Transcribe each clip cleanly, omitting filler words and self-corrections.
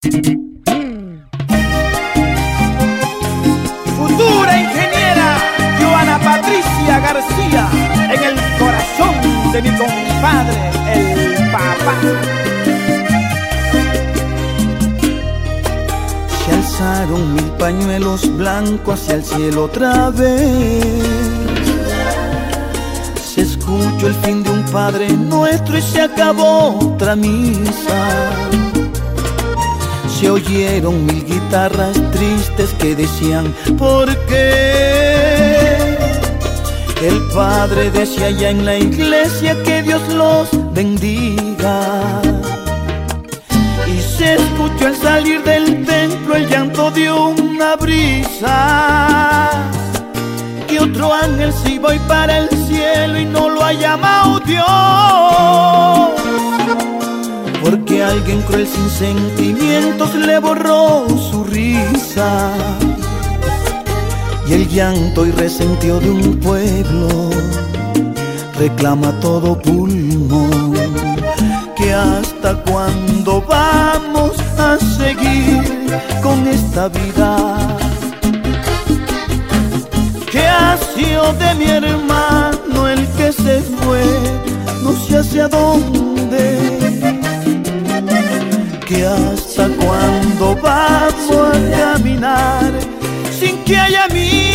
Futura ingeniera Joana Patricia García, en el corazón de mi compadre, el papá. Se alzaron 1000 pañuelos blancos hacia el cielo otra vez. Se escuchó el fin de un Padre Nuestro y se acabó otra misa. Se oyeron 1000 guitarras tristes que decían ¿por qué? El Padre decía ya en la iglesia que Dios los bendiga. Y se escuchó al salir del templo el llanto de una brisa, que otro ángel se iba hoy para el cielo y no lo ha llamado Dios, porque alguien cruel sin sentimientos le borró su risa. Y el llanto y resentido de un pueblo reclama a todo pulmón que hasta cuándo vamos a seguir con esta vida. ¿Qué ha sido de mi hermano el que se fue? No sé hacia dónde. ¿Que hasta cuándo vamos a caminar sin que haya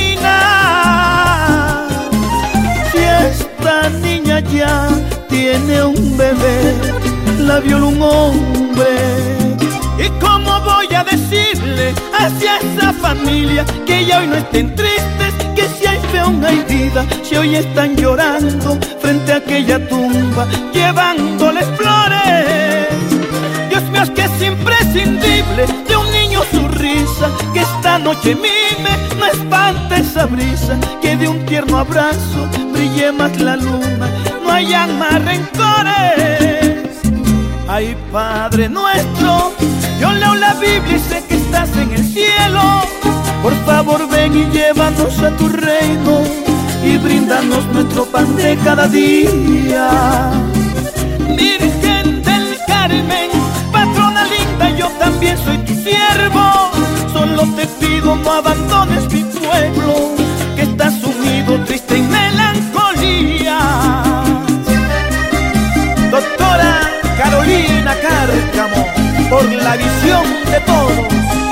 mina? Si esta niña ya tiene un bebé, la violó un hombre. ¿Y cómo voy a decirle hacia esa familia que ya hoy no estén tristes, que si hay fe aún hay vida? Si hoy están llorando frente a aquella tumba, llevándoles flores. Dios mío, es que es imprescindible de un niño su risa, que esta noche mime, no espante esa brisa, que de un tierno abrazo brille más la luna, no hayan más rencores. Ay, Padre nuestro, yo leo la Biblia y sé que estás en el cielo. Por favor ven y llévanos a tu reino y bríndanos nuestro pan de cada día. Virgen del Carmen, patrona linda, yo también soy tu siervo. Solo te pido no abandones mi pueblo, que está sumido, triste en melancolía. Doctora Carolina Cárcamo, por la visión de todos.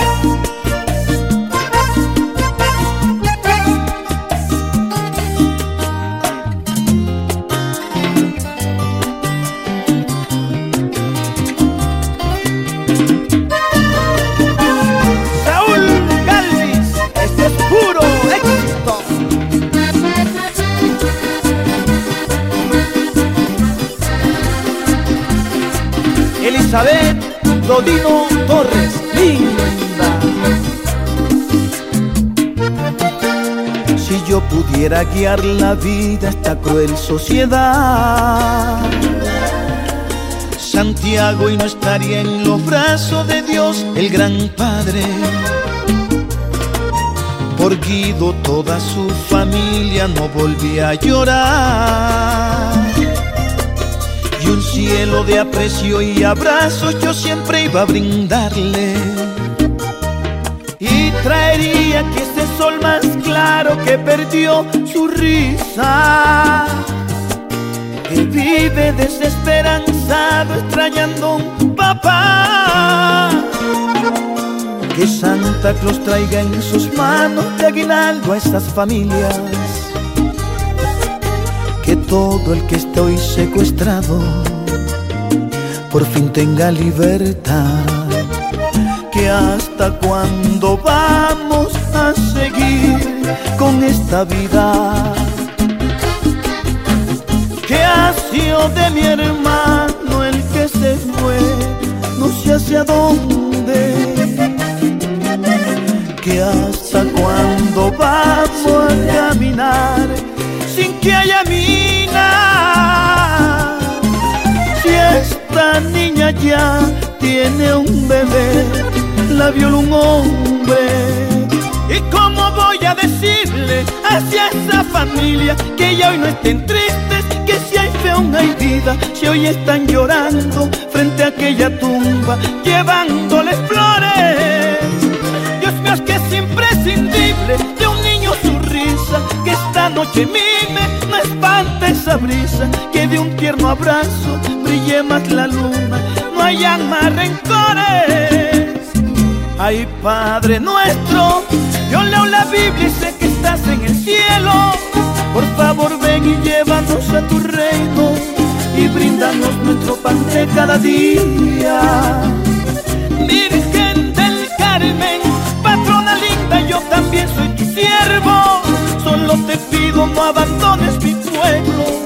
Elizabeth Dodino Torres, linda. Si yo pudiera guiar la vida a esta cruel sociedad, Santiago y no estaría en los brazos de Dios, el gran Padre. Por Guido toda su familia no volvía a llorar, y un cielo de aprecio y abrazos yo siempre iba a brindarle. Y traería aquí ese sol más claro que perdió su risa, que vive desesperanzado extrañando un papá. Que Santa Claus traiga en sus manos de aguinaldo a estas familias, que todo el que esté hoy secuestrado por fin tenga libertad. Que hasta cuándo vamos a seguir con esta vida. ¿Qué ha sido de mi hermano el que se fue? No sé hacia dónde. Que hasta cuándo vamos a caminar sin que haya mina. Si esta niña ya tiene un bebé, la violó un hombre. ¿Y cómo voy a decirle hacia esa familia que ya hoy no estén tristes, que si hay fe aún hay vida, si hoy están llorando frente a aquella tumba, llevándole flores. Dios mío, es que es imprescindible de un niño su risa, que esta noche mime, no espante esa brisa, que de un tierno abrazo brille más la luna, no hayan más rencores. Ay, Padre nuestro, yo leo la Biblia y sé que estás en el cielo. Por favor ven y llévanos a tu reino y bríndanos nuestro pan de cada día. Virgen del Carmen, patrona linda, yo también soy tu siervo. Solo te pido no abandones mi pueblo.